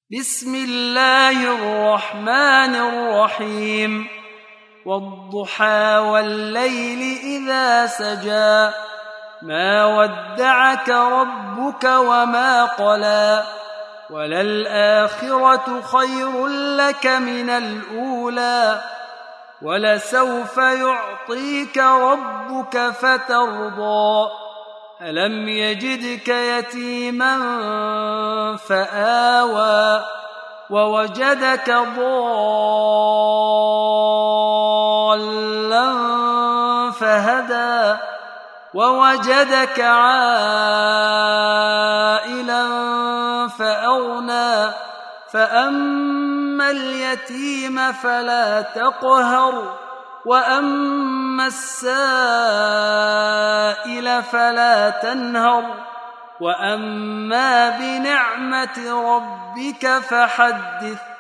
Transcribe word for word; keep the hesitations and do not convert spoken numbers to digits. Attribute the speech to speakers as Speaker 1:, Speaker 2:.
Speaker 1: بسم الله الرحمن الرحيم والضحى والليل إذا سجى ما ودعك ربك وما قلى وللآخرة خير لك من الأولى ولسوف يعطيك ربك فترضى ألم يجدك يتيما فآوى ووجدك ضالا فهدى ووجدك عائلا فأغنى فأما اليتيم فلا تقهر وأما السائل فلا تنهر وأما بنعمة ربك فحدث